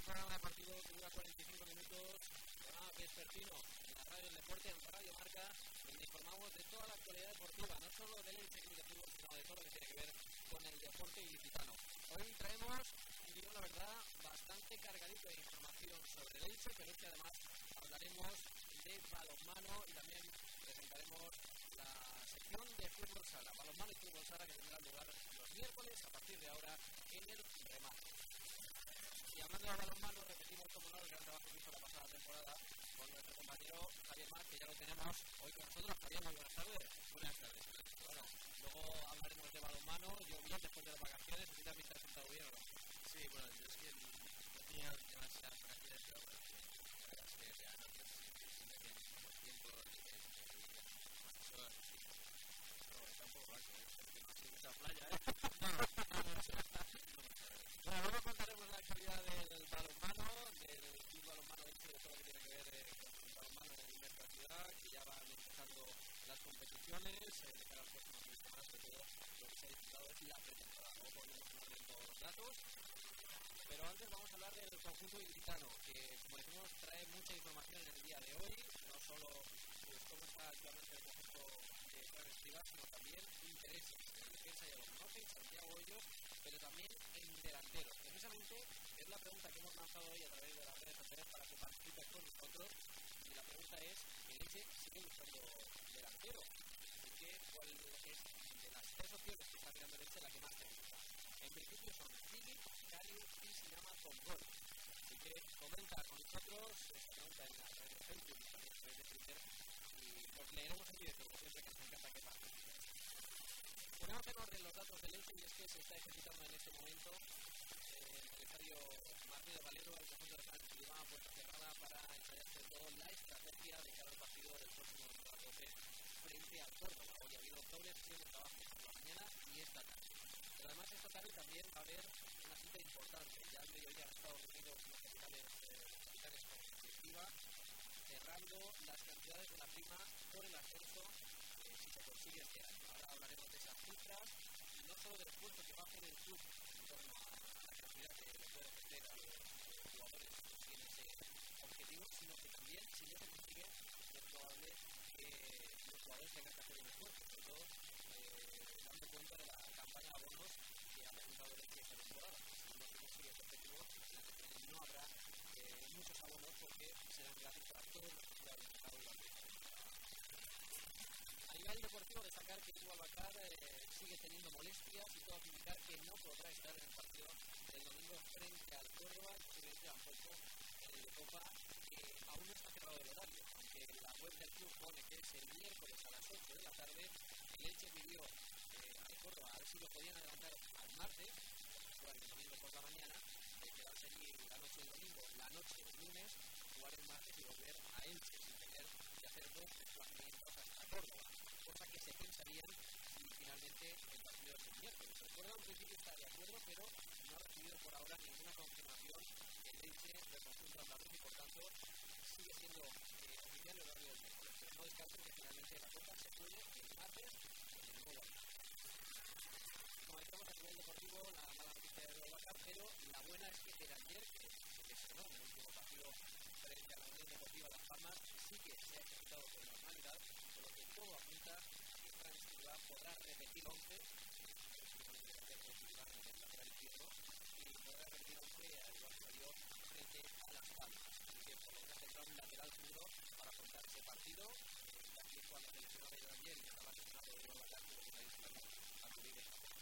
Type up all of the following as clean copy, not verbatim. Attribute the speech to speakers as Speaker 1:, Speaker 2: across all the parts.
Speaker 1: el programa deportivo que dura 45 minutos, programa vespertino en la radio del deporte, en Radio Marca, donde informamos de toda la actualidad deportiva, no solo del Elche Club de Fútbol, sino de todo lo que tiene que ver con el deporte ilicitano. Hoy traemos, y digo la verdad, bastante cargadito de información sobre el Elche, pero es que además hablaremos de balonmano y también presentaremos la sección de fútbol sala, balonmano y fútbol sala, que tendrá lugar los miércoles a partir de ahora en el remate. Y hablando de balonmano, repetimos como no el gran trabajo que hizo la pasada temporada con nuestro compañero Javier Mar, que ya lo tenemos hoy con nosotros. Javier, muy buenas tardes. Buenas tardes. Bueno, luego hablaremos de balonmano. Yo bien, después de las vacaciones, ¿tú te has sentado bien o no?
Speaker 2: Sí, bueno, yo es que no tenía demasiadas vacaciones, pero bueno, la verdad es que ya no sé si me tiene como tiempo de profesor, sí. Pero está un poco vago, porque no sé mucha playa,
Speaker 1: Bueno, luego contaremos la actualidad del balonmano, del club balonmano de todo lo que tiene que ver con el balonmano en nuestra ciudad, que ya van empezando las competiciones, de cara al próximo fin de semana, sobre todo lo que se ha disputado es la pretemporada. Luego podemos hablar de todos los datos, pero antes vamos a hablar del conjunto ilicitano, que como decimos trae mucha información en el día de hoy, no solo pues, cómo está actualmente el conjunto de Fran Escribas, sino también intereses en defensa, ya lo conocen, Santiago Hoyos, pero también en delanteros. Precisamente es la pregunta que hemos lanzado hoy a través de las redes sociales para que participen con nosotros, y la pregunta es, ¿el Elche sigue buscando delantero? ¿Y cuál es de las tres opciones que está creando el Elche la que más te gusta? En principio son Philip, Cali y Sinama con gol. Así que comenta con nosotros esta pregunta en la red de Facebook y también a través de Twitter, y los leeremos en directo, como siempre, que nos encanta que participen. Ponemos en orden los datos del Elche, y es que se está ejercitando en este momento el estadio Martín de Valero, el conjunto de San Escribá a puerta cerrada para ensayar sobre todo la estrategia de cada partido del próximo domingo 12 frente al Córdoba. Hoy ha habido doble sesión de trabajo por la mañana y esta tarde. Pero además esta tarde también va a haber una cita importante. Ya al mediodía han estado reunidos los capitanes con la directiva, cerrando las cantidades de la prima por el ascenso si se consigue este año. Ahora hablaremos de esas cifras y no solo del esfuerzo que va a hacer el club en torno a la cantidad que le puede ofrecer a los jugadores que tienen ese objetivo, sino que también, si no se consigue, es probable que los jugadores tengan que hacer un esfuerzo, sobre todo dando cuenta de la campaña de abonos que ha presentado el esta temporada. Si no se consigue ese objetivo, en la que no habrá muchos abonos porque serán gratis para todos los jugadores que han durante esta temporada. A nivel deportivo, destacar que Edu Albacar sigue teniendo molestias y todo indicar que no podrá estar en el partido del domingo frente al Córdoba, que tampoco en el de Copa, que aún no está cerrado el horario, aunque la web del club pone que es el miércoles a las 8 de la tarde. El Elche pidió al Córdoba a ver si lo podían adelantar al martes, jugar el domingo por la mañana, quedarse allí la noche del domingo, la noche del lunes, jugar el martes y volver a Elche sin tener que hacer dos desplazamientos hasta Córdoba, cosa que se pensaría si finalmente el partido es el miércoles. El Córdoba en principio está de acuerdo, pero no ha recibido por ahora ninguna confirmación del Elche del conjunto andaluz y por tanto sigue siendo oficial el horario del miércoles, pero no descarten que finalmente la Copa se juegue el martes en el nuevo año. Como decíamos, a nivel deportivo, la mala noticia de Bacar, pero la buena es que Peranger, que se lesionó en el último partido frente a la Unión Deportiva Las Palmas, sí que se ha ejecutado con normalidad, por lo que todo apunta a que Fran Escribá podrá repetir 11, en el lateral izquierdo, y podrá repetir 11 al igual que salió frente a Las Palmas. Así que por lo que ha centrado un lateral seguro para afrontar ese partido, aquí cuando se lesionó de ayer y estaba lesionado de Bacar, tuvo que salir a cubrir esta cosa.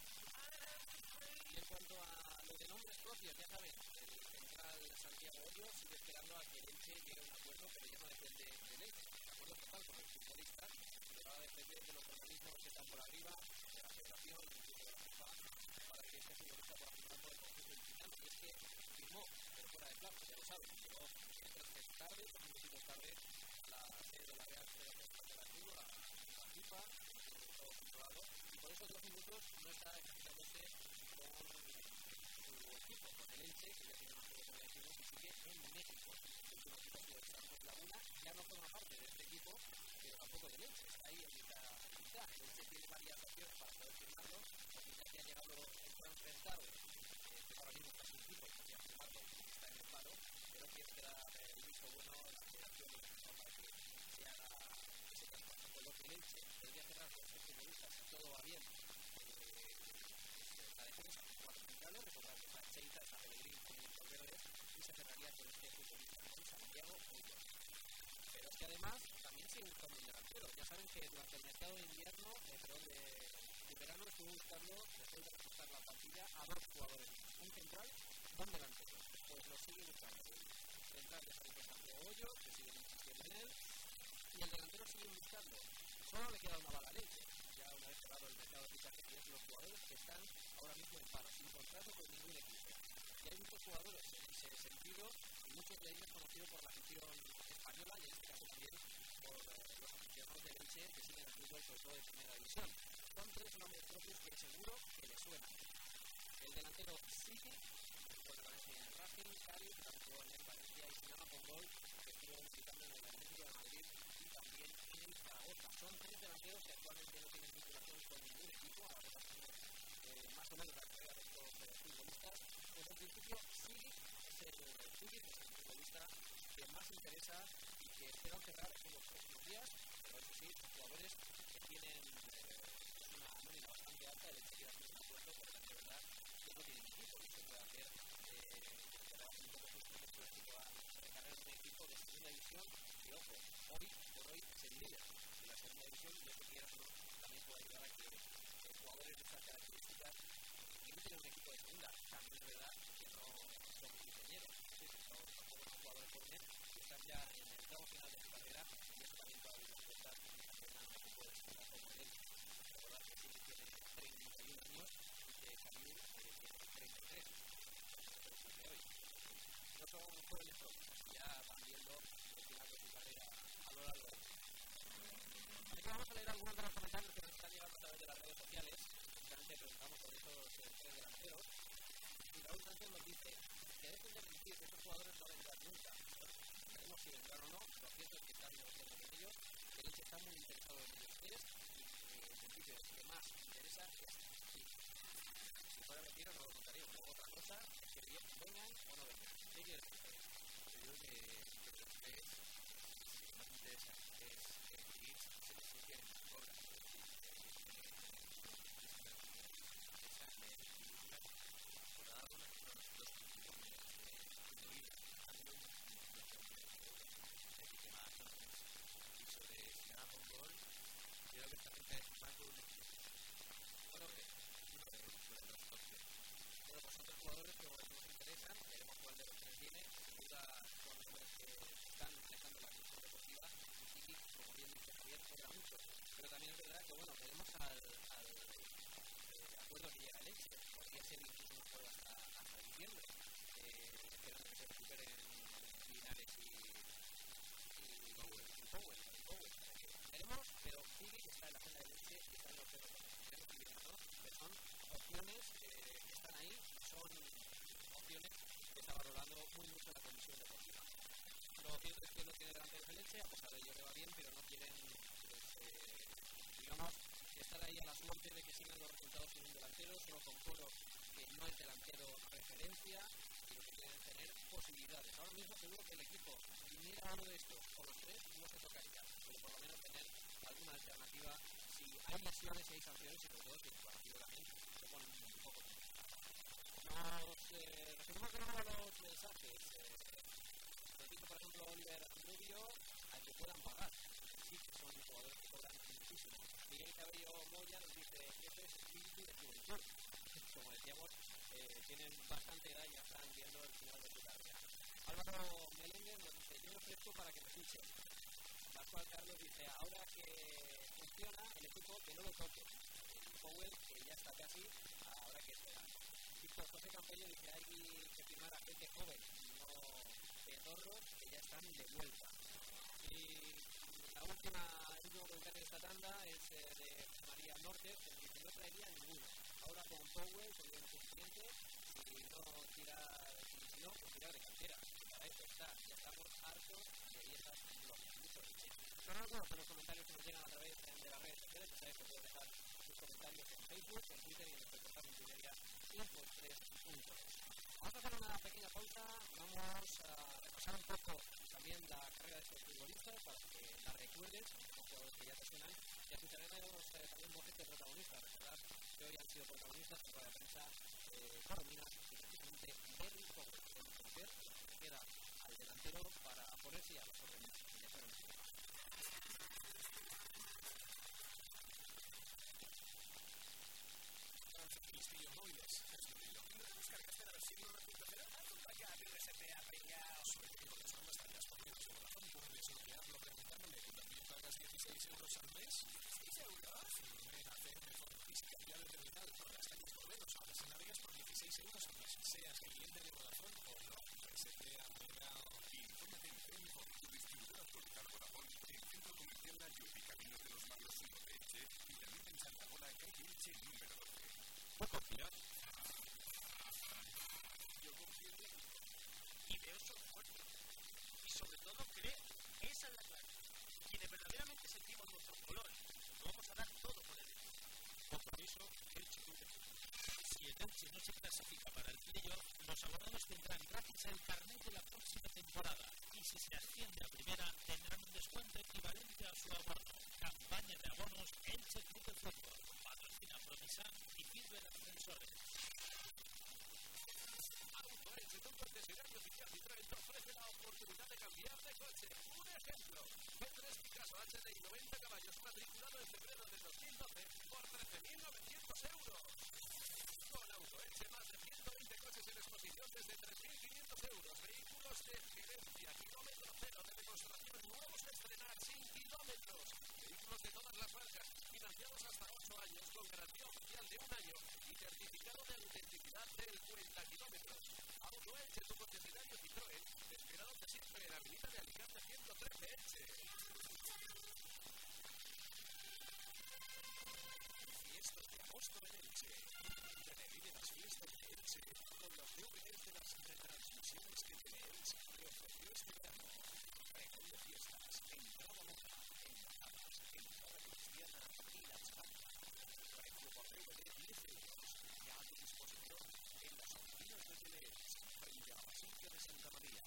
Speaker 1: Y en cuanto a los de nombres propios, ya saben, el central Santiago Hoyos sigue esperando a que el Elche llegue a un acuerdo, pero ya no depende del Elche. De acuerdo total con el futbolista, pero va a depender de los organismos que están por arriba, de la Federación, incluso de la FIFA, para que este futbolista pueda firmar por el conjunto ilicitano. Y es que firmó, pero fuera de plazo, ya lo saben, llegó 3 meses tarde, 2 minutos tarde a la sede de la Real Federación Federativa, a la FIFA, todo controlado, y por esos 2 minutos no está ejercitándose con su equipo, con el Elche, que ya tiene más juegos, como decimos, y sigue en México. El último equipo ha sido el Santos Laguna, ya no forma parte de este equipo, pero tampoco del Elche, está ahí en mitad. El Elche tiene varias opciones para poder firmarlo, porque ya que ha llegado el Fran Furtado, que ahora mismo está sin equipo, podría firmarlo, está en paro, pero quiere quedar el visto bueno a la federación para que se haga ese traspaso. Con lo que el Elche podría cerrar con estos futbolistas si todo va bien. La defensa, cuatro centrales, recordar que está Cheita, está Pellegrini, como los Valverde, y se cerraría con este futbolista, con Santiago Puyol. Pero es que además también sigue buscando un delantero. Ya saben que durante el mercado de invierno, de verano, estuvo buscando, después de reforzar la plantilla, a dos jugadores, un central, un delantero. Pues lo sigue buscando. El central ya saben que es Santiago Hoyo, que sigue insistiendo en él, y el delantero sigue buscando. Solo le queda una bala leche. Ya una vez cerrado el mercado de fichajes, y es los jugadores que están ahora mismo en paro, sin contrato con ningún equipo. Y hay muchos jugadores en ese sentido, y muchos de ellos conocidos por la afición española, y en este caso también por los aficionados de Elche que siguen el fútbol, sobre todo de primera división. Son tres nombres propios que seguro que les suenan. El delantero Siki, que aparece en el Racing, Cádiz, que también jugó en el Valencia y Sinama con gol, que estuvo visitando en el Atlético de Madrid y también en el Zaragoza. Son tres delanteros que actualmente no tienen vinculación con ningún equipo, ahora repasamos más o menos la carrera de estos futbolistas. Pues en principio Siki es el futbolista que más interesa y que esperan cerrar en los próximos días, pero eso sí, los jugadores que tienen una nómina bastante alta, el hecho de hacer un acuerdo, pero la verdad que no tienen equipo y se puede hacer un poco justamente el equipo a recargar un equipo de segunda división que, ojo, hoy por hoy es el líder de la segunda división y eso quieras o no, también puede ayudar a que jugadores de estas características que no tienen un equipo de segunda. También es verdad que no son ingenieros, son jugadores jóvenes que están ya en el tramo final de su carrera y eso también puede abrir las puertas a un equipo de segunda como él. Recordar que sí que tiene 31 años y que Camil tiene 33 de hoy. No son jóvenes propios, ya van viendo el final de su carrera a lo largo de él. Así que vamos a leer algunos de los comentarios que nos están llegando a través de las redes sociales. Precisamente preguntamos por estos tres delanteros. Y Raúl Sánchez nos dice que dejen de mentir que estos jugadores no vendrán nunca. Bueno, veremos si vendrán o no. Lo cierto es que están negociando con ellos. El Elche está muy interesado en ellos tres. Y en principio el que más interesa es sí. Si fuera mentira no lo contaríamos. Luego otra cosa es que vengan o no vengan. ¿Qué quieres decir?
Speaker 2: Yo creo que los tres, lo que más interesa es vivir, se les sigue en la cobra. Es decir, por dar un ejemplo, nosotros y sobre si gana con gol, creo que esta gente es más por un equipo.
Speaker 1: Bueno,
Speaker 2: sobre los costes.
Speaker 1: Bueno, pues otros jugadores que nos interesan, veremos cuál de los tres viene, sin duda son nombres que están manejando la cultura deportiva y que, como bien dice Javier, cobra mucho. Pero también es verdad que, bueno, veremos al acuerdo que llega el Elche, podría ser incluso un juego hasta diciembre, esperando que se recuperen Linares y Powell. Veremos, pero sigue que está en la agenda del Elche y está en los cerros. Veremos si viene o no, pero son opciones que están ahí, son opciones que está valorando muy mucho la comisión deportiva. Lo cierto es que no tiene delante de Elche, a pesar de ello que va bien, pero no quieren, digamos, estar ahí a la suerte de que sigan los resultados sin un delantero, solo con Coro, que no es delantero referencia, y lo que quieren es tener posibilidades. Ahora mismo seguro que el equipo viniera uno de estos o los tres no se tocaría, pero por lo menos tener alguna alternativa si hay lesiones y hay sanciones y sobre todo si el partido también se pone un poco complicado. Nos referimos de nuevo a los mensajes. Nos dice por ejemplo Oliver Rubio al que puedan pagar. Sí, que son jugadores que cobran muchísimo. Miguel Cabello Moya nos dice eso es espíritu de juventud. Como decíamos, tienen bastante edad y ya están viendo el final de su carrera. Álvaro Meléndez nos dice yo me ofrezco para que me fichen. Pascual Carlos dice ahora que funciona el equipo que no lo toque. Powell que ya está casi, ahora que esperar. Víctor José Campello dice hay que firmar a gente joven, no pedorros que ya están de vuelta. Y el último comentario de esta tanda es de María Norte, que dice no traería ninguno. Ahora con Powell sería suficiente y no tirar, si no, pues tirar de cantera. Para eso está, ya estamos hartos de viejas glorias. Mucho dicho. Son algunos de los comentarios que nos llegan a través de las redes sociales. Ya sabéis que puedes dejar sus comentarios en Facebook, en Twitter y en nuestro portal multimedia info3.es. Vamos a hacer una pequeña pausa, vamos a repasar un poco también la carrera de estos futbolistas para que la recuerdes, los jugadores que ya te suenan, y escucharemos también voces de protagonistas. Recordad que hoy han sido protagonistas en la defensa Corominas y precisamente Berry Powell, el conocer que queda al delantero para ponerse a las órdenes de Corominas.
Speaker 3: Listillos móviles, descargaste la versión 1.0, haz ya que RSPA venga sobre que con las normas tareas por menos de Vodafone puedes desbloquearlo preguntándole que también pagas 16 euros al mes. ¿16 euros? Ven a hacer mejor fiscalía de terminal para las calles por menos ahora si navegas por 16 euros al mes, seas cliente de Vodafone o no. RSPA venga. Infórmate en Premio, tu distribuidor actualizado Vodafone, en Centro Comercial La Lluvia, Camino de los Magos 1 de Elche y también en Santa Pola, calle Elche número 12.
Speaker 4: ¿Puedo confiar?
Speaker 3: Yo confío en él y veo su esfuerzo y sobre todo creo, esa es la clave. Quienes verdaderamente sentimos nuestros colores, lo vamos a dar todo por el Elche.
Speaker 4: Compromiso Elche Club de Fútbol. Si el Elche no se clasifica para el playoff, los abonados tendrán gratis el carnet de la próxima temporada y si se asciende a primera tendrán un descuento equivalente a su abono. Campaña de abonos Elche Club de Fútbol. Patrocina Promisan y Silver Ascensores.
Speaker 3: Auto Elche, tu concesionario oficial Citroën te ofrece la oportunidad de cambiar de coche. Un ejemplo, C3 Picasso HDI 90 caballos matriculado en febrero de 2012 por 13.900 euros. Con Auto Elche, más de 120 coches en exposición desde 3.500 euros. Vehículos de gerencia, kilómetro cero de demostración, nuevos a estrenar sin kilómetros. Vehículos de todas las marcas, financiados hasta 8 años con garantía oficial de 1 año y certificado de autenticidad del 40 kilómetros. Auto Elche, tu concesionario Citroën, te espera donde siempre, en la avenida de Alicante 113 Elche. Fiestas de agosto en Elche. Revive las fiestas de Elche con los DVDs de las retransmisiones que TeleElche reofreció este verano. Pregón de fiestas, entrada moja, embarazadas, entrada cristiana y la espalda. Precio por DVD 10 euros. Ya a tu disposición en las oficinas de TeleElche, frente a la Basílica de Santa María.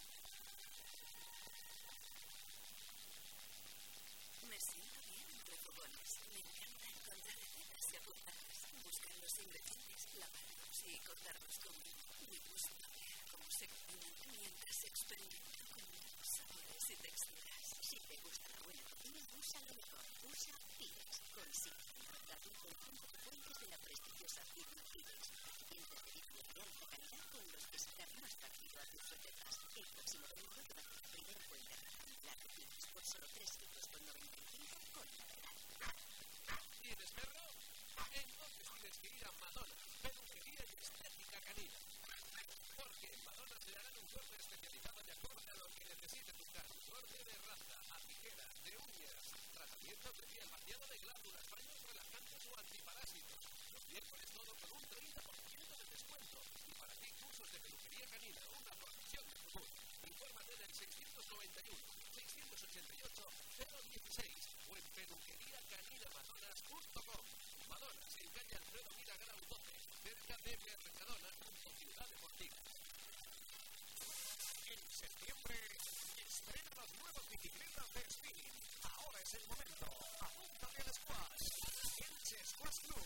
Speaker 5: Me siento bien entre fogones. Me encanta encontrar recetas y apuntarlas, buscar los ingredientes, lavarlos y cortarlos conmigo. Me gusta ver cómo se cocinan mientras experimento con nuevos sabores y texturas. Si te gusta la buena cocina, usa lo mejor. Usa Pirex. Consigue encontrar un conjunto de fuentes de la prestigiosa firma Pirex. Dientes de diferente alta calidad con los que sacar más partido a tus recetas. El próximo domingo te va a hacer la primera cuenta rectangular de Pirex por solo 3,95 € con la verdad.
Speaker 3: ¿Tienes perro? Entonces tienes que ir a Madonna, peluquería y estética canina. Porque en Madonna te darán un corte especializado de acuerdo a lo que necesite tu carro. Corte de raza, a tijeras, de uñas, tratamientos de piel, vaciado de glándulas, baños relajantes o antiparásitos. Los miércoles todo con un 30% de descuento. Y para ti, cursos de peluquería canina, una profesión de futuro. Infórmate del 691-688-016 o en peluqueriacaninaamazonas.com. Madonna, en calle Alfredo Mira Grau 12, cerca de Mercadona, junto a Ciudad Deportiva. En septiembre estrena las nuevas bicicletas de Spinning. Ahora es el momento. Apúntate al Squash. Elche Squash Club.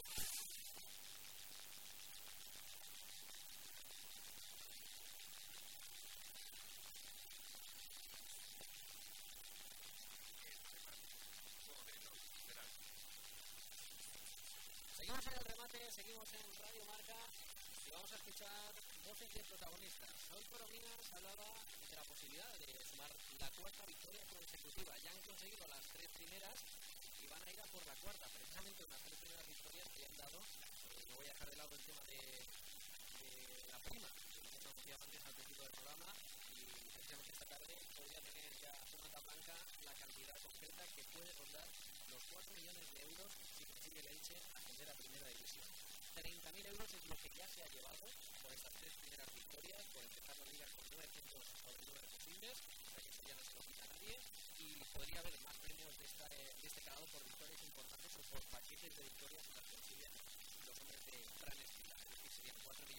Speaker 1: Seguimos en el remate, seguimos en Radio Marca y vamos a escuchar voces de protagonistas. Hoy Corominas hablaba de la posibilidad de sumar la cuarta victoria consecutiva. Ya han conseguido las 3 primeras y van a ir a por la cuarta. Precisamente unas 3 primeras victorias que han dado. No voy a dejar de lado el tema de la prima, que hemos anunciado antes al principio del programa, y precisamente esta tarde podría tener ya una blanca la cantidad concreta que puede rondar los 4 millones de euros si consigue el Elche ascender a primera división. 30.000 euros es lo que ya se ha llevado por estas 3 primeras victorias, por empezar la liga con 9 puntos sobre 9 posibles, o sea que eso ya no se lo quita a nadie, y podría haber más premios de este calado por victorias importantes o por paquetes de victorias en las que consiguen los hombres de Fran Esquila. Es decir, serían 4 millones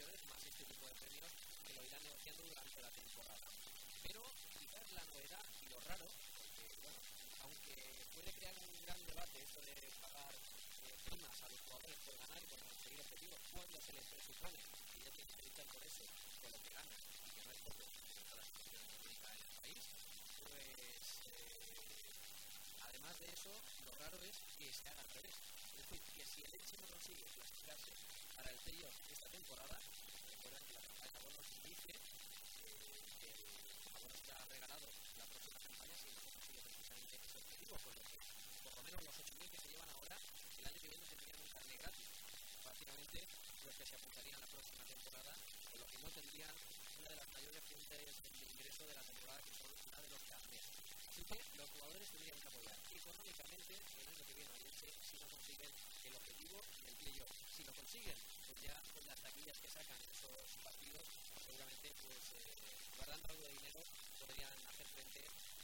Speaker 1: competiciones, más este tipo de premios que lo irán negociando durante la temporada. Pero quizás la novedad y lo raro, porque bueno, aunque puede crear un gran debate esto de pagar primas a los jugadores por ganar y por conseguir objetivos, cuando se les presupone que ya tienen que luchar por eso, con lo que ganan, y que no es poco en toda la situación económica en el país, pues además de eso, lo raro es que se haga al revés. Es decir, que si el Elche no consigue clasificarse para el playoff esta temporada, recuerden que la campaña de abonos dice que el abono será regalado la próxima campaña si no se consigue precisamente ese objetivo, por lo que por lo menos los 8.000 que se llevan ahora, el año que viene tendrían un carné gratis. Prácticamente los que se apuntarían la próxima temporada, con lo que no tendrían una de las mayores fuentes de ingreso de la temporada, que son la de los carnés. Así que los jugadores tendrían que apoyar económicamente el año que viene a Elche si no consiguen el objetivo del playoff. Si lo consiguen, pues ya con las taquillas que sacan esos partidos, seguramente pues guardando algo de dinero podrían hacer frente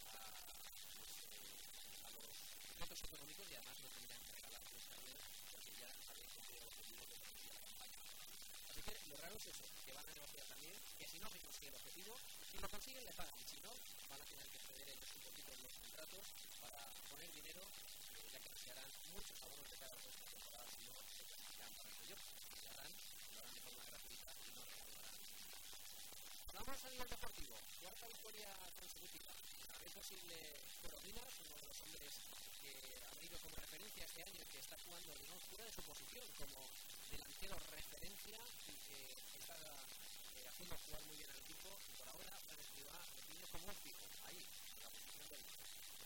Speaker 1: a los retos económicos y además no tendrían que regalar los carnes porque ya habían cumplido el objetivo que permitía la campaña. Así que lo raro es eso, que van a negociar también que si no se consigue el objetivo, si lo consiguen le pagan, y si no, van a tener que ceder ellos un poquito los contratos para poner dinero, ya que se harán muchos abonos de cada próxima temporada si no se clasifican para el playoff. Lo harán de forma gratuita y no regalarán. Vamos a nivel deportivo, cuarta victoria consecutiva. A ver posible Corominas, uno de los hombres que ha venido como referencia este año y que está jugando no fuera de su posición como delantero referencia y que está haciendo jugar muy bien al equipo y por ahora Fran Escribá lo tiene como un fijo ahí, en la posición del equipo.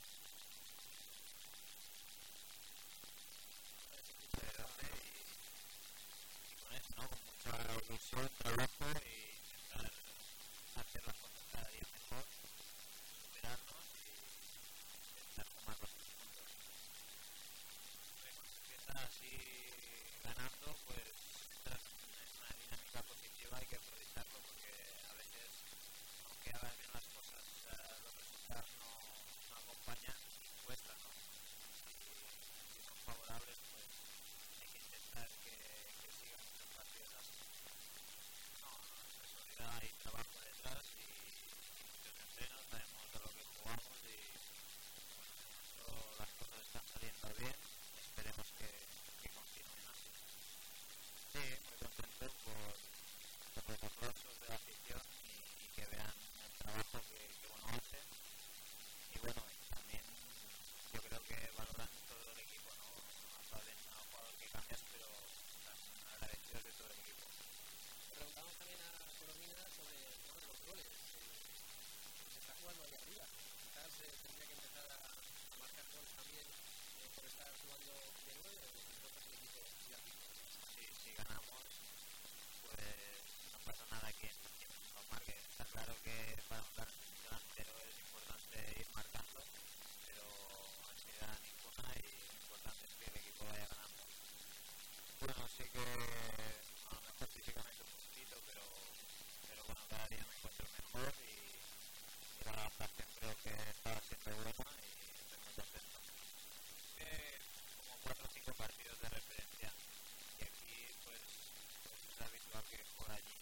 Speaker 2: Y con eso, ¿no? Con mucha ilusión, trabajo y intentar hacer las cosas cada día mejor, superarnos y intentar sumar los puntos. Cuando se empieza así ganando, pues entras en una dinámica positiva, hay que aprovecharlo porque a veces, aunque hagas bien las cosas, los resultados no acompañan y cuesta, ¿no? Si son favorables, pues hay que intentar que sigan muchos partidos así. No, responsabilidad y trabajo detrás y muchos entrenos, sabemos a lo que jugamos y bueno, las cosas están saliendo bien, esperemos que continúen así. Sí, muy contento por los aplausos de la afición y que vean el trabajo que uno hace y bueno, también yo creo que valoran todo el equipo, ¿no? Aplauden a un jugador que cambias, pero están agradecidos de todo el equipo.
Speaker 1: Preguntamos también a Coromina sobre el tema de los goles. Se está jugando ahí arriba. Quizás tendría que empezar a marcar goles también por estar jugando de nuevo o entonces el equipo ya fijo.
Speaker 2: Si ganamos, pues no pasa nada quien nos marque. Está claro que para un delantero es importante ir marcando, pero ansiedad ninguna y lo importante es que el equipo vaya ganando. Bueno, sí que a lo mejor físicamente un poquito, pero bueno, cada día me encuentro mejor y la adaptación creo que está siendo buena y estoy muy contento. Como 4 o 5 partidos de referencia y aquí pues es habitual que juegue allí.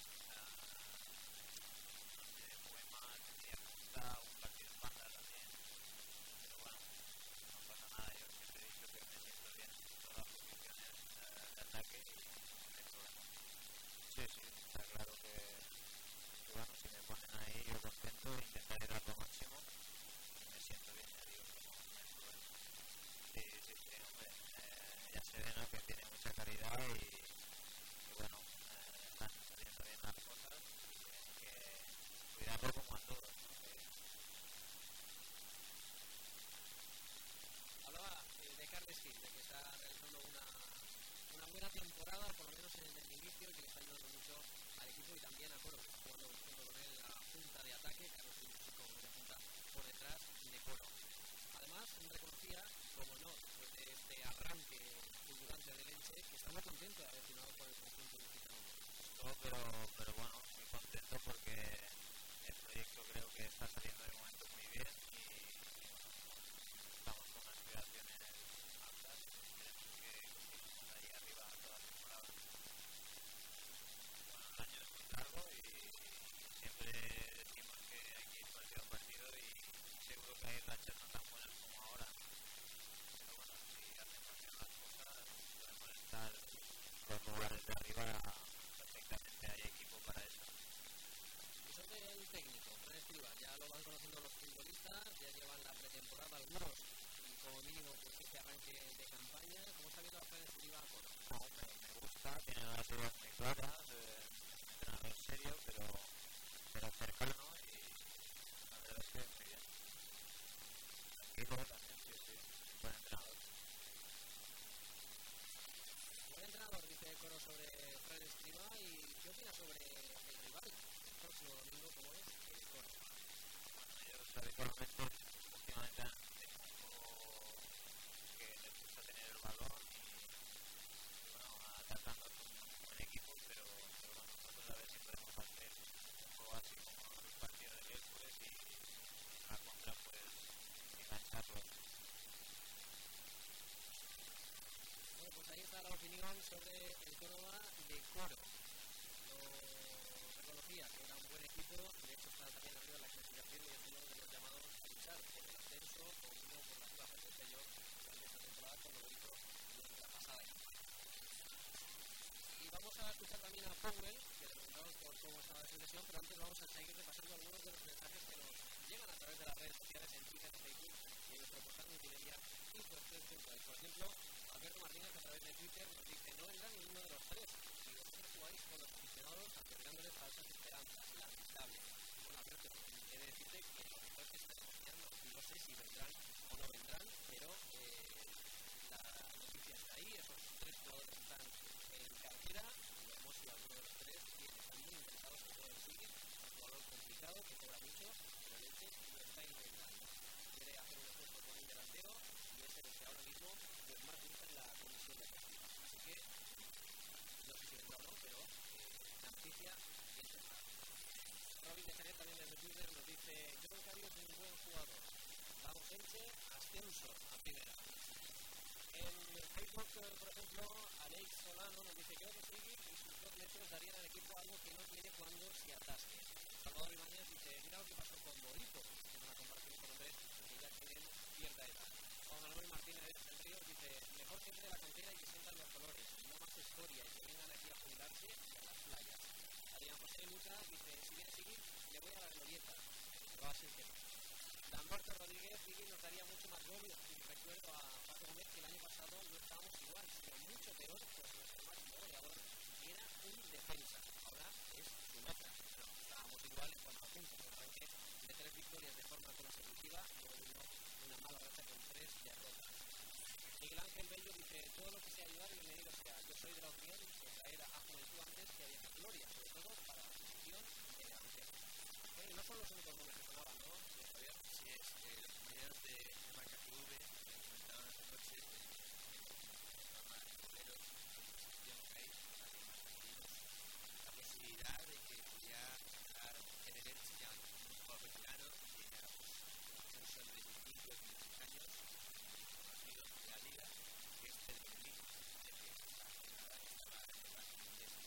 Speaker 2: No sé, juegue más, me gusta un partido en banda también, pero bueno, no pasa nada, yo siempre he dicho que me siento bien en todas las posiciones de ataque y no hay problema. Sí, está claro que bueno, si me ponen ahí yo contento, intentaré dar lo máximo y me siento bien, ya digo, que no hay problema. Sí, hombre, ya se ve, ¿no?, que tiene mucha calidad y bueno, están saliendo bien las cosas y hay que cuidarlo como a todos, ¿no?
Speaker 1: Hablaba de Carles Gil, de que está realizando una buena temporada, por lo menos en el inicio, y que le está ayudando mucho al equipo y también a Coro, que está jugando junto con él en la punta de ataque. Carles Gil con una punta por detrás de Coro. Además, reconocía, como no, después de este arranque fulgurante del Elche, que está muy contento de haber firmado por el conjunto mexicano.
Speaker 2: Pero bueno, muy contento porque el proyecto creo que está saliendo de momento muy bien y bueno, estamos con aspiraciones altas y esperemos que continuemos ahí arriba toda la temporada. Bueno, el año los lugares de arriba perfectamente hay equipo para eso.
Speaker 1: Y sobre el técnico, Fran Escribá, ya lo van conociendo los futbolistas, ya llevan la pretemporada algunos y como mínimo pues este arranque de campaña. ¿Cómo está viendo a Fran Escribá?
Speaker 2: No, me gusta, tiene unas ideas muy claras, es un entrenador serio pero cercano y la verdad es que muy bien. Tranquilo también, sí, un buen entrenador.
Speaker 1: Buen entrenador, dice Coro sobre Fran Escribá. ¿Y qué opina sobre el rival? El próximo domingo, ¿cómo es? Coro.
Speaker 2: Bueno, ellos habitualmente, últimamente han tenido un juego que les gusta tener el balón y bueno, atacando con un buen equipo, pero bueno, nosotros a ver si podemos hacer un juego así como el partido de miércoles y la contra pues engancharlos.
Speaker 1: Bueno, pues ahí está la opinión sobre el Córdoba de Coro. Lo reconocía que era un buen equipo, de hecho está también arriba en la clasificación y es uno de los llamados a luchar por el ascenso o uno por las plazas de playoff durante esta temporada, como lo hizo durante la pasada campaña. Y vamos a escuchar también a Powell, que le preguntamos por cómo estaba su lesión, pero antes vamos a seguir repasando algunos de los mensajes que nos llegan a través de las redes sociales en Twitter, en Facebook y en nuestro portal multimedia info3.es. Por ejemplo, Alberto Martínez a través de Twitter nos dice: no vendrá ninguno de los tres y vosotros jugáis con los aficionados acarreándoles falsas esperanzas, lamentable. Bueno, Alberto, he de decirte que los jugadores que están negociando no sé si vendrán o no vendrán, pero la noticia está ahí, esos tres jugadores están en cartera y veremos si alguno de los tres están muy interesados en todo el Sigue. Es un jugador complicado que cobra mucho, pero el Elche lo está intentando. Quiere hacer un esfuerzo con un delantero y es el que ahora mismo pues más gusta en la comisión de efectivos. Así que no sé si vendrá o no, pero la noticia es verdad. Robin de Janet también desde Twitter nos dice: yo creo que Cario es un buen jugador. Vamos Elche, ascenso a primera. En Facebook, por ejemplo, Alex Solano nos dice: creo que Sigui y sus 2 metros darían al equipo algo que no tiene cuando se atasque. Salvador Ibáñez dice: mira lo que pasó con Moripo, haciendo una comparación con hombres que ya tienen cierta edad. Juan Manuel Martínez del Río dice: mejor que entre la cantera y que sientan los colores, no más historia y que vengan aquí a jubilarse y a las playas. Adrián José Lucas dice: si viene Sigui, le voy a la glorieta, pero va a ser que no. Lamberto Rodríguez Sigui nos daría mucho más gol y recuerdo a Paco Gómez que el año pasado no estábamos igual, sino mucho peor, pues nuestro máximo goleador era un defensa. Ahora es su meta. No, estábamos igual en cuanto a puntos, el arranque de 3 victorias de forma consecutiva, luego vino una mala racha con 3 derrotas. Miguel Ángel Bello dice: todo lo que sea ayudar, bienvenido sea. Yo soy de la opinión que traer a Juventud antes que había Gloria, sobre todo para la posición de delantero. Pero no son los únicos nombres que sonaban, ¿no? Javier,
Speaker 2: Sí, es los compañeros de Marca TV me comentaban esta noche el programa de futboleros, la posición que hay, la posibilidad de que pudiera ganar en el Elche ya un jugador veterano que ya pues son 25 o 26 años conocido de la liga, que es Pedro Benítez, que está en la estaba en la décima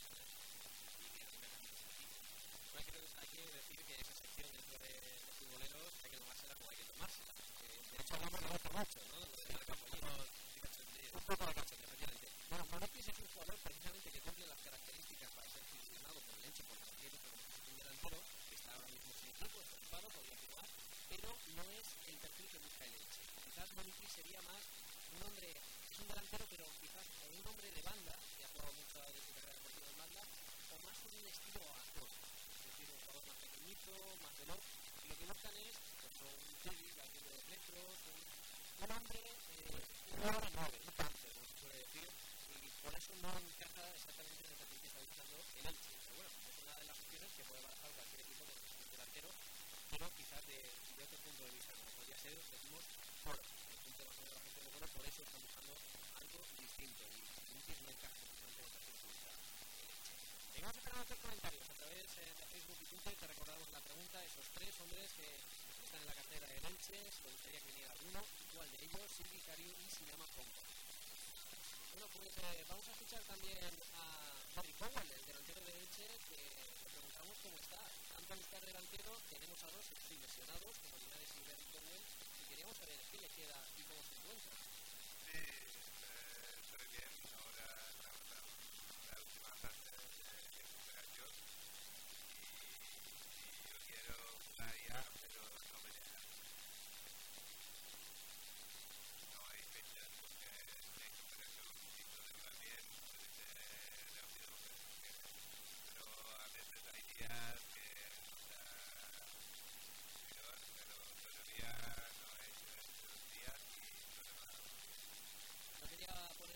Speaker 2: y que a mí me también sentido.
Speaker 1: Hay que decir que esa sección dentro de los futboleros hay que tomársela como hay que tomársela. De hecho, hablamos de otro macho, ¿no? Lo de Marca Pollino, un poco de cachondeo, efectivamente. Bueno, Manotti es un jugador precisamente que cumple las características para ser seleccionado por el Elche, porque lo quiere como un delantero, que está ahora mismo sin equipo, está ocupado, podría jugar, pero no es el perfil que busca el Elche. Quizás Manotti sería más un hombre, es un delantero, pero quizás un hombre de banda, que ha jugado mucho de su carrera deportiva en banda, o más un estilo actor. Un jugador más pequeñito, más veloz, y lo que buscan es pues, un Teddy, alguien de 2 metros, un hombre, un hombre noble, un cáncer, como se suele decir, y por eso no encaja exactamente en el perfil que está buscando el Elche. Pero bueno, es una de las opciones que puede barajar cualquier equipo con el delantero, pero quizás de otro punto de vista, como podría ser, decimos, por el punto más o menos de la gestión de bono, por eso están buscando algo distinto, y Vinicius no encaja precisamente en el perfil que busca el Elche. Vamos a esperar a hacer comentarios a través de Facebook y Twitter. Te recordamos la pregunta: esos 3 hombres que están en la cartera de Elche, si te gustaría que viniera alguno, ¿cuál de ellos? Silvi, Cario y se llama Pombo. Bueno, pues vamos a escuchar también a Barry Powell, el delantero de Elche, que le preguntamos cómo está. Tanto en este delantero tenemos a 2 lesionados, como Linares y Barry Powell, y queríamos saber qué le queda y cómo se encuentra.
Speaker 6: Sí, estoy bien. Ahora estamos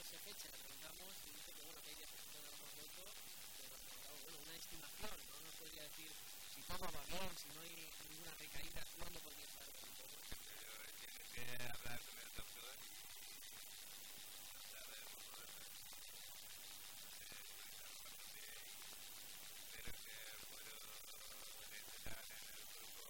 Speaker 1: se fecha, le preguntamos y dice que bueno, que hay días que se pueden dar por muerto, pero bueno, una estimación, no nos podría decir si todo va bien, si no hay ninguna recaída, cuándo podría estar un poco.
Speaker 2: Tienes que hablar con el doctor y no sabemos espero que puedo entrar en el grupo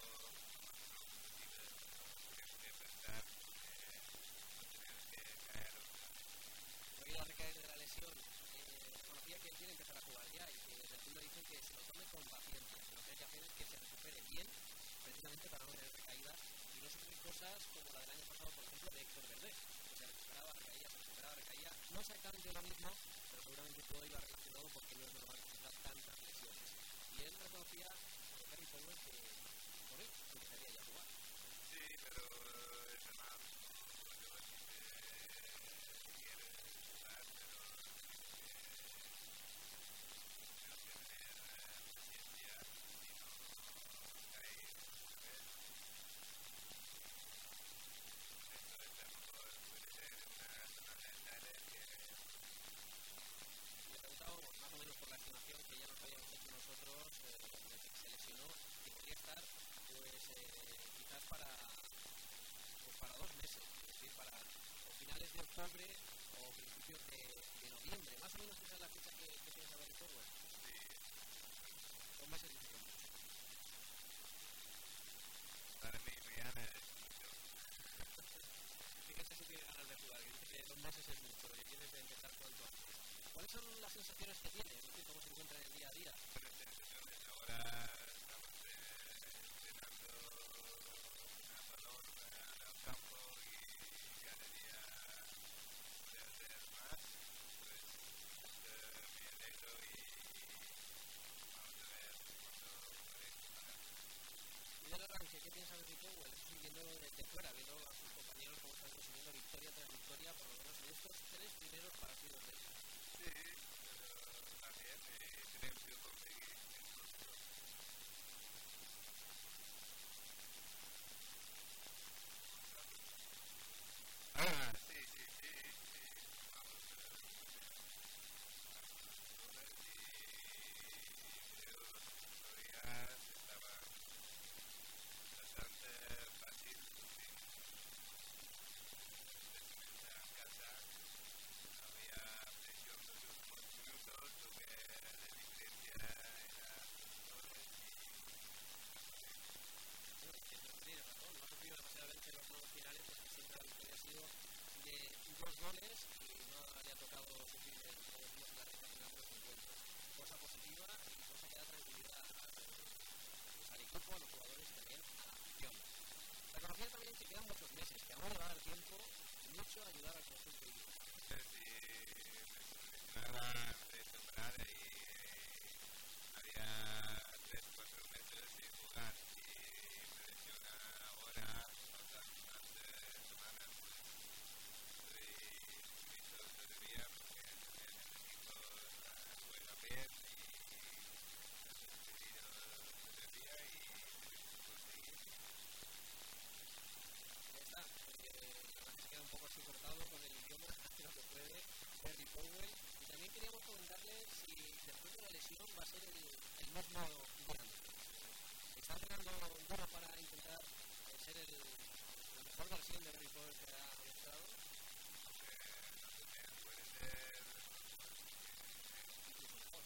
Speaker 2: que pensar no tener que caer
Speaker 1: podría recaer de la lesión. Conocía que él quiere empezar a jugar ya y que desde el club le dicen que se lo tome con paciencia, que lo que hay que hacer es que se recupere bien, precisamente para no tener recaída y no sufrir cosas como la del año pasado, por ejemplo, de Héctor Verdez, que se recuperaba, recaía, no exactamente lo mismo, pero seguramente todo iba relacionado porque no es normal presentar tantas lesiones. Y él reconocía a Gary Powell que por él empezaría ya a jugar.
Speaker 2: Sí, pero es normal. Quiere jugar, pero
Speaker 1: Le preguntábamos más o menos por la estimación que ya nos habíamos hecho nosotros de que se lesionó, que podría estar pues quizás para 2 meses, es decir, para o finales de octubre o principios de noviembre, más o menos esa es la fecha que piensa Gary Powell.
Speaker 2: Sí.
Speaker 1: 2 meses de diciembre.
Speaker 2: Para mí Miami es mucho.
Speaker 1: Fíjate si tiene ganas de jugar, que dice que 2 meses es mucho, que quieres empezar cuanto antes. ¿Cuáles son las sensaciones que tiene? Es decir, ¿cómo se encuentra en el día a día?
Speaker 2: Buenas sensaciones. Ahora estamos entrenando a balón al campo y cada día puede hacer más. Pues me alegro y vamos a ver cuándo podré jugar.
Speaker 1: Y del arranque, ¿qué piensa de Powell? Eso viéndolo desde fuera, viendo a sus compañeros cómo están consiguiendo victoria tras victoria, por lo menos en estos 3 primeros partidos de liga.
Speaker 2: Sí, pero también tenemos que conseguir nosotros. Sí. Vamos a ver. Y creo que las historias estaban bastante fácil, especialmente en casa. Había presión de los últimos minutos, lo que la diferencia era goles
Speaker 1: Bueno, tiene razón, no ha sufrido demasiadamente los juegos finales porque siempre la victoria ha sido de 2 goles y no le ha tocado sufrir, como decimos, en la recta final de los encuentros. Cosa positiva y cosa que da tranquilidad al equipo, a los jugadores y también a la afición. Reconocía también que quedan muchos meses, que aún le va a dar tiempo mucho a ayudar al conjunto y
Speaker 2: nada de sembrar y había 3-4 meses sin jugar y me lesiona ahora faltan unas semanas pues estoy listo todavía porque también el equipo juega bien y hemos decidido todavía y tenemos que conseguir.
Speaker 1: ya está. La verdad que queda un poco así cortado con el idioma, hace lo que puede Gary Powell. Y también queríamos comentarle si después de la lesión va a ser el mismo de antes. Está entrenando duro para intentar ser la mejor versión de Gary Powell que ha mostrado.
Speaker 2: Puede ser
Speaker 1: Incluso mejor.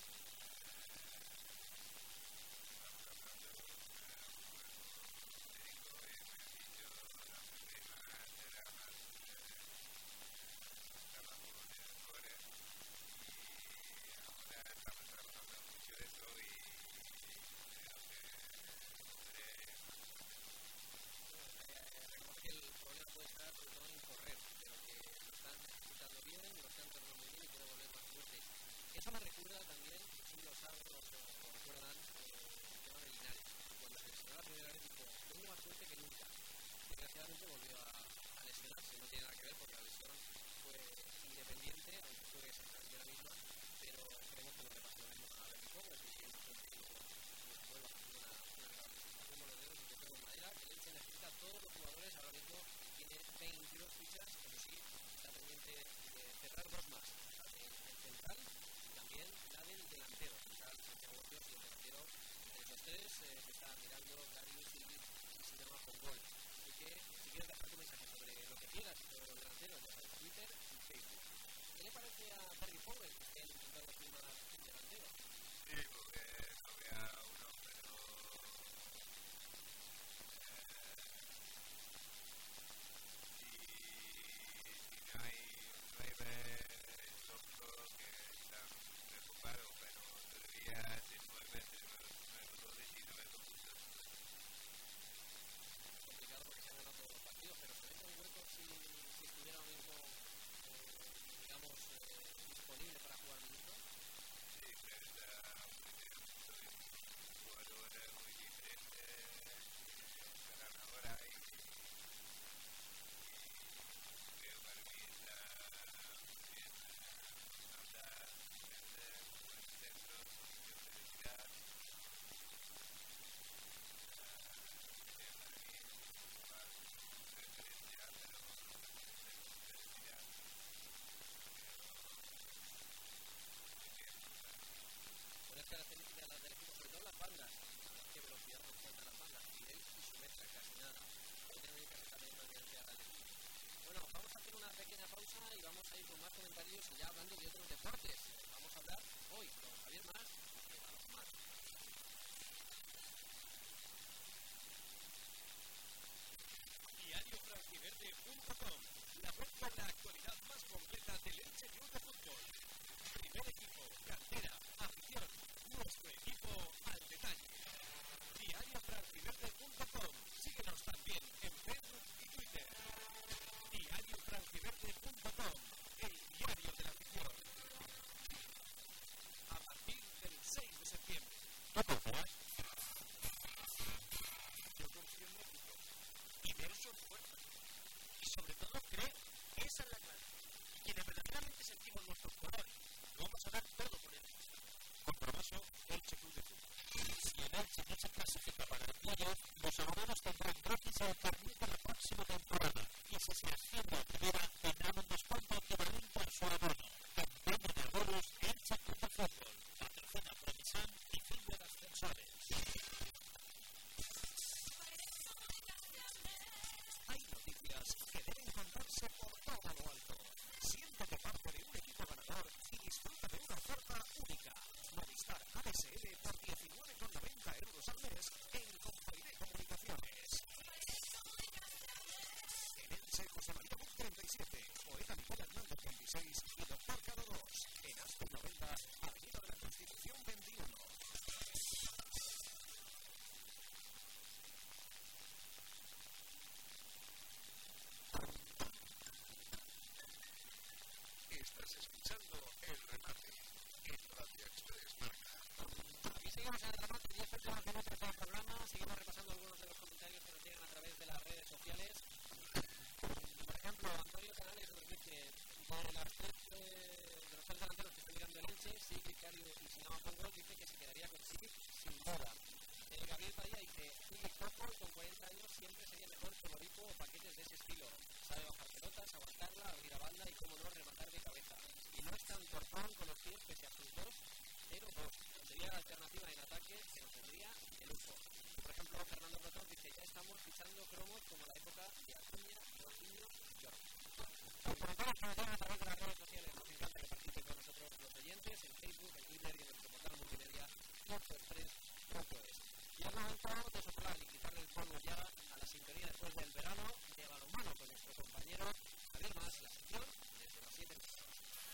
Speaker 1: Recordemos que el problema puede estar sobre todo en correr, pero que lo están ejecutando bien, lo están entrenando muy bien y puede volver más fuerte. Eso me recuerda también, si lo saben o lo recuerdan, el tema de Linares. Cuando se lesionó la primera vez dijo, vengo más fuerte que nunca. Desgraciadamente volvió a lesionarse, no tiene nada que ver porque la lesión fue independiente, aunque fue exactamente la misma, pero esperemos que no le pase lo mismo a Gary Powell, que es que vuelva a hacer una grave lesión. Como los dedos y toquemos madera, que Elche necesita a todos los jugadores, ahora mismo tiene 22 fichas, pero sí está pendiente de cerrar 2 más. que está mirando Darius y se llama Pongol. Así que si quieres dejar tu mensaje sobre lo que quieras y sobre los delanteros, ya sabes, Twitter y Facebook. ¿Qué le parece a Terry Powell que estén intentando firmar un delantero?
Speaker 2: Sí, porque no vea uno, pero si no hay un 9 lógico que están preocupados, pero todavía sin 9 goles y 9 conjuntos.
Speaker 1: Es complicado porque se han ganado todos los partidos, pero se ve con hueco si estuviera ahora mismo, digamos, disponible para jugar minutos.
Speaker 2: Sí, pero está un jugador muy diferente, ganan ahora y creo que para mí está muy bien hablar, defender, buen centro, posición de velocidad. Para mí es más referencia, pero no de velocidad.
Speaker 1: Buenas características las del equipo, sobre todo las bandas. Qué velocidad nos faltan las bandas. Fidel y su mezcla casi nada. Hay que tener que también más velocidad al equipo. Bueno, vamos a hacer una pequeña pausa y vamos a ir con más comentarios y ya hablando de otros deportes. Vamos a hablar hoy con Javier Mas de balonmano.
Speaker 3: DiarioFranquiverde.com, la web con la actualidad más completa del Elche Club de Fútbol. Primer equipo, cantera, afición, nuestro equipo al detalle. DiarioFranquiverde.com, síguenos también en Facebook y Twitter. DiarioFranquiverde.com, el diario de la afición. A partir del 6 de septiembre. Yo confío en México. Diversos fuerzas. Y sobre todo creo, esa es la clave. Y quienes verdaderamente sentimos nuestros colores, lo vamos a dar todo por el Elche. Compromiso Elche Club de Fútbol.
Speaker 4: Si el Elche no se clasifica para el playoff, los abonados tendrán gratis el carnet de la próxima temporada. Y si se asciende a primera, tendrán un descuento equivalente a su abono. Campaña de abonos Elche Club de Fútbol. Patrocina Promisan y Fútbol Ascensores.
Speaker 3: Hay noticias que deben contarse por todo lo alto. Siéntete parte de un equipo ganador y disfruta de una oferta única. Movistar ADSL por 19,90 euros al mes en Compairé Comunicaciones. En Elche, José María Buc 37, Poeta Miguel Hernández 26 y Doctor Caro 2. En Aspen 90, Avenida de la Constitución 21. Estás escuchando El Remate en Radio Express Marca.
Speaker 1: Aquí seguimos en el remate, 10 últimos minutos del programa. Seguimos repasando algunos de los comentarios que nos llegan a través de las redes sociales. Por ejemplo, Antonio Canales nos dice de los tres delanteros que está mirando el Elche, sí, Vicario y se llama Pongol, dice que se quedaría con sí sin duda. Gabriel Padilla dice, sigue poco y con 40 años siempre sería mejor que Morico o paquetes de ese estilo. Sabe bajar pelotas, aguantarla, abrir a banda y cómo no rematar de cabeza. Y no es tan torpón con los pies pese a sus 2-0-2. Sería la alternativa en ataque que nos tendría el uso. Por ejemplo, Fernando Brotón dice, ya estamos fichando cromos como la época de Acuña, Jorginho y Jorge. Los comentarios que nos llegan a través de las redes sociales, nos encanta que participen con nosotros los oyentes en Facebook, en Twitter y en nuestro portal multimedia .express.es. Y es momento de soplar y quitarle el polvo ya a la sintonía después del verano de balonmano con nuestro compañero Javier Mas, la sección desde los 7 minutos.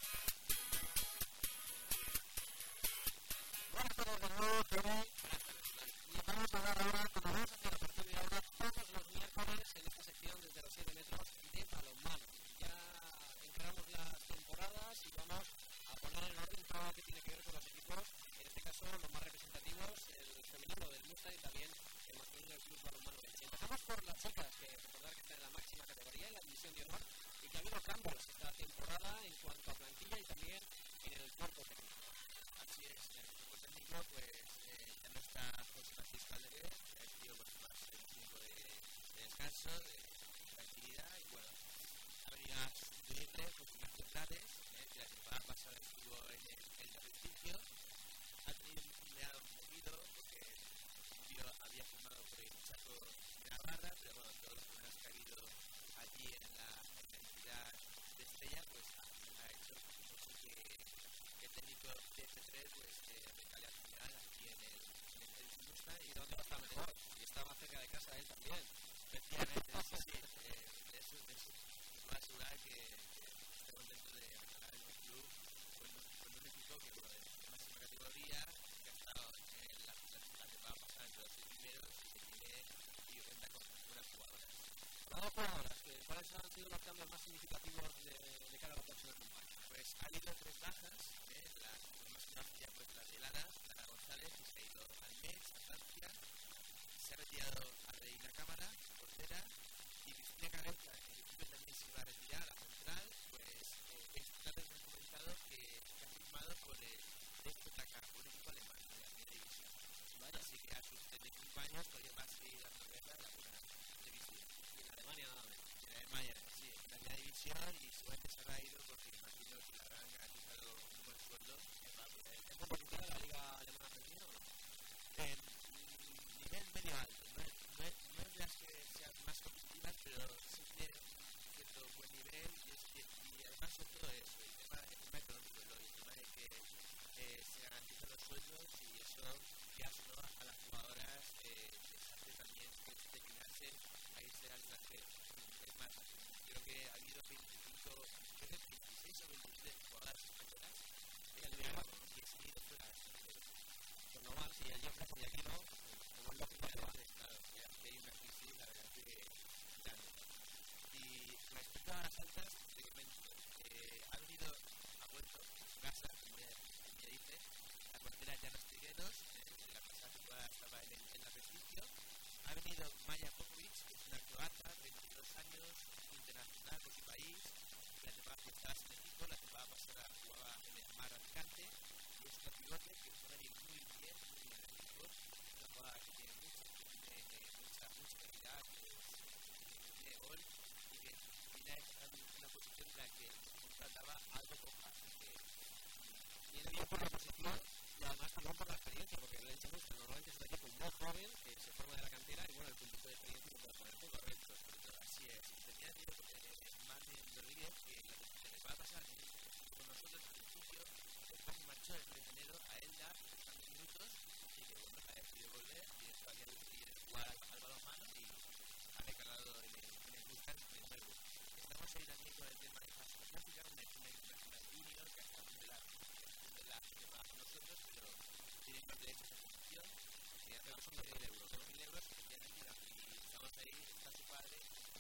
Speaker 1: Buenas tardes de nuevo, Tony. Y vamos a hablar ahora, como vamos a hacer a partir de ahora, todos los miércoles en esta sección desde los 7 metros de balonmano. Ya encaramos las temporadas y vamos a poner en orden todo lo que tiene que ver con los equipos, en este caso los más representativos, el femenino del Mustang y también el masculino del Club Balonmano Elche. Empezamos por las chicas, que recordar que están en la máxima categoría, en la división de honor, y que ha habido cambios esta temporada en cuanto a plantilla y también en el cuerpo técnico.
Speaker 2: Así es, en el cuerpo técnico, pues ya no está José Francisco Aldeguer, que ha sido pues, más de un tiempo de descanso, de tranquilidad, y bueno, habría suplente con Ignacio Prades, que la temporada pasada estuvo en el edificio, le han movido porque dio
Speaker 1: y dónde va a estar mejor. Y está más cerca de casa él también.
Speaker 2: Efectivamente, sí. Eso puedo asegurar que estoy contento de estar en un club con un equipo que bueno, de máxima categoría, que ha estado en la temporada pasada entre los 6 primeros y que cuenta con buenas jugadoras.
Speaker 1: Buenas jugadoras, ¿cuáles han sido los cambios más significativos de cara a la próxima campaña?
Speaker 2: Pues ha habido 3 bajas, la más conocida pues la de Lara González, que se ha ido al Metz, a Francia, se ha retirado a Reina Cámara, portera, y Cristina Cabeza, que el equipo también se iba a retirar a central, pues esta tarde me han comentado que ha firmado por el DZK, un equipo alemán de la primera división. Vale, así que a sus 35 años todavía va a seguir dando guerra a la buena división.
Speaker 1: Y en Alemania nada menos.
Speaker 2: En Alemania, sí, en la primera división, y seguramente se habrá ido porque imagino que le habrán garantizado un buen sueldo para poder.
Speaker 1: ¿Es competitiva la Liga Alemana Argentina o no?
Speaker 2: En nivel medio alto, no es de las que sean más competitivas, pero sí tiene un cierto buen nivel y además sobre todo eso, el tema económico, el tema de que se garanticen los sueldos y eso que hace a las jugadoras les hace también declinarse a irse al extranjero. Es más, creo que ha habido 26 o 27 jugadoras españolas que se han ido fuera al extranjero.
Speaker 1: Pues normal, si el Jeffrey y aquí no, como es lógico,
Speaker 2: claro, que hay una crisis, la verdad que grande. Y respecto a las altas, te comento, ha venido, ha vuelto a su casa, como ella dice, la portera Llanos Trigueros, la pasada temporada estaba en la Prestigio. Ha venido Maya Popovic, que es una croata, 22 años, internacional por su país, que la temporada pasada en el equipo, la temporada pasada jugaba en el Mar Alicante, y es una pivote que puede ir muy bien en el equipo, una jugadora que tiene mucha calidad, que tiene gol y que viene a una posición en la que se trataba algo coja, que
Speaker 1: viene bien por la posición y además también por la experiencia, porque el Elche Murcia normalmente es un equipo muy joven que se forma de la cantera y bueno, el puntito de experiencia se puede poner todo correcto.
Speaker 2: Así es, tenía miedo porque Martín Rodríguez, que le va a pasar con nosotros al principio, después se marchó el 3 de enero a Elda, buscando minutos, y que bueno, ha decidido volver y todavía quiere jugar al balonmano y ha recalado en el Buscan en el Melbourne. Estamos ahí también con el tema de fase clásica, una junior que hasta de la que va con nosotros, pero tiene más derechos de posición, que son 2.000 euros, y estamos ahí, está su padre,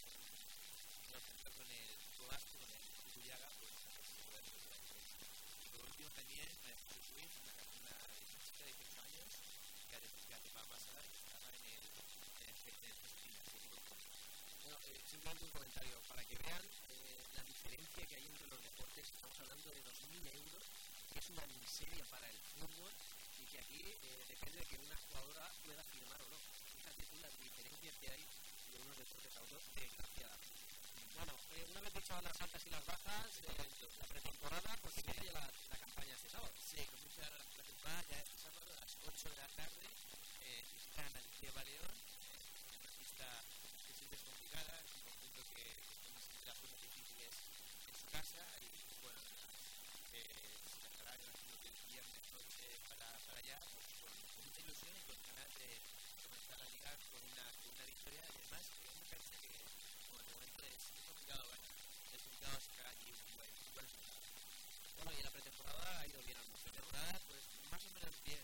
Speaker 2: y nos centramos con el Cobasto, con el Cucuyaga, pues a ver si se puede recuperar el derecho. Y por último también, Harry Swift, una chica de 15 años, que la temporada pasada estaba en el Festina,
Speaker 1: Bueno, simplemente un comentario, para que vean la diferencia que hay entre los deportes. Estamos hablando de 2.000 euros, que es una miseria para el fútbol y que aquí depende de que una jugadora pueda firmar o no. Fíjate tú las diferencias que hay de unos deportes a otros, desgraciadamente. Bueno, una vez dicho las altas y las bajas, la pretemporada, pues inicia ya la campaña este sábado.
Speaker 2: Sí, comienza la temporada ya este sábado a las 8 de la tarde, visitan al Río Baleón, una pista que siempre es complicada, es un conjunto que toma siempre las cosas difíciles en su casa y bueno, se estará el viernes noche para allá pues, con mucha ilusión y con ganas de comenzar la liga con una victoria y además me parece que como de momento es complicado ganar, es complicado sacar aquí un buen resultado.
Speaker 1: Bueno, y la pretemporada ha ido bien al menos.
Speaker 2: Pretemporada pues más o menos bien.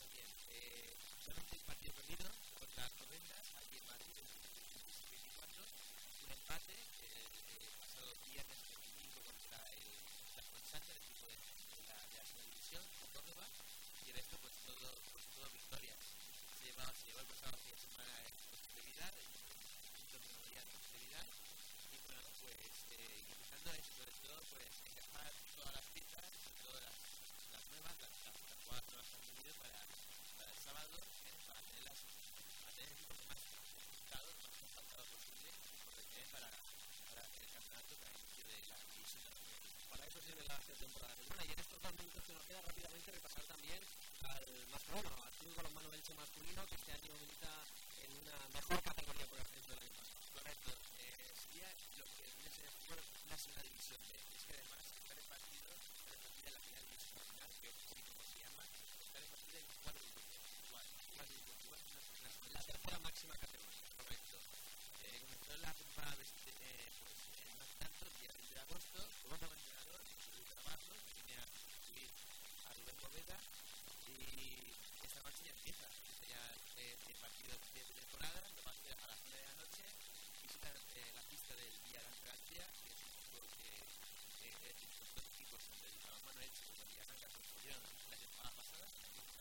Speaker 2: Solamente un partido perdido contra Alcobendas aquí en Madrid en el 24, un empate el pasado viernes 25 contra la Fuensanta, el equipo de la segunda división de Córdoba, y el resto pues todo victorias. Se llevó el pasado fin de semana en Constituidad, el punto de memoria de Constituidad, y bueno pues intentando eso, sobre todo pues encajar todas las piezas, sobre todo las nuevas, las jugadas nuevas que han venido para el sábado, para tenerlas, a tener equipos más ajustado, lo más compactado posible, porque para el campeonato, para el inicio de la división de la primera.
Speaker 1: Para eso sirve la pretemporada. Bueno, y en estos 2 minutos que nos queda rápidamente repasar también al masculino, al Club Balonmano Elche masculino, que este año milita en una mejor categoría por el ascenso del año pasado.
Speaker 2: Correcto, sería lo que viene a ser el fútbol nacional división B. Es que además está repartida en la final división nacional, que es como se llama, está repartida en 4 grupos. 4 grupos igual, una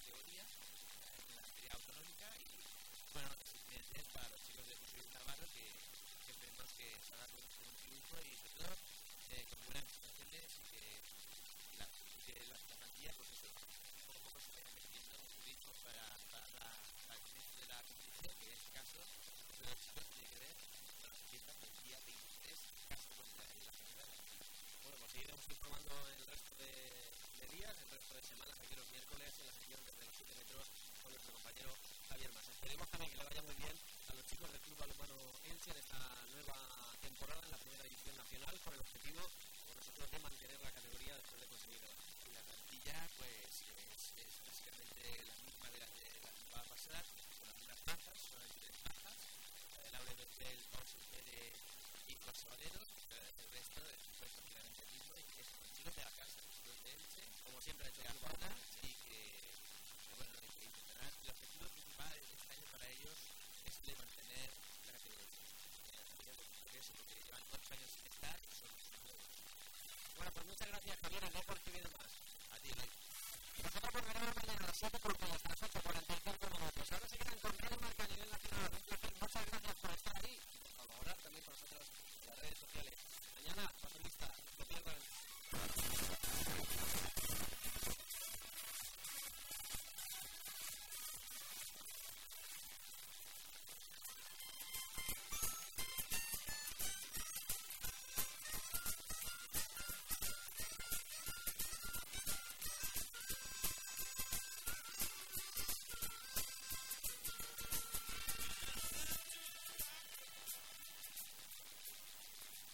Speaker 2: categoría, en la categoría autonómica, y bueno, es para los chicos de José Luis Navarro que esperemos que salgan con un triunfo y sobre todo con buenas prestaciones y que la plantilla pues eso, poco a poco se vaya metiendo un ritmo para el comienzo de la competición, que en este caso los chicos tienen que ver la fiesta del día 23, caso contra la general.
Speaker 1: Bueno, pues seguiremos informando el resto de días, el resto de semanas, aquí los miércoles en la sección desde los 7 metros con nuestro compañero Javier Mas. Esperemos también que le vaya muy bien a los chicos del Club Balonmano Elche en esta nueva temporada en la primera división nacional, con el objetivo, como nosotros, de mantener la categoría después de conseguir
Speaker 2: y la plantilla pues es básicamente la misma de la temporada pasada, con algunas bajas, solamente 3 bajas, la de Laura Bertel, José Pérez y José Valero. El resto es prácticamente el mismo, y que es los chicos de la casa, los chicos de Elche,
Speaker 1: como siempre ha hecho
Speaker 2: la zona, y que bueno, que intentarán, el objetivo principal este año para ellos es de mantener la categoría. Porque llevan 8 años sin estar y son nuevos.
Speaker 1: Bueno, pues muchas gracias, Javier, no por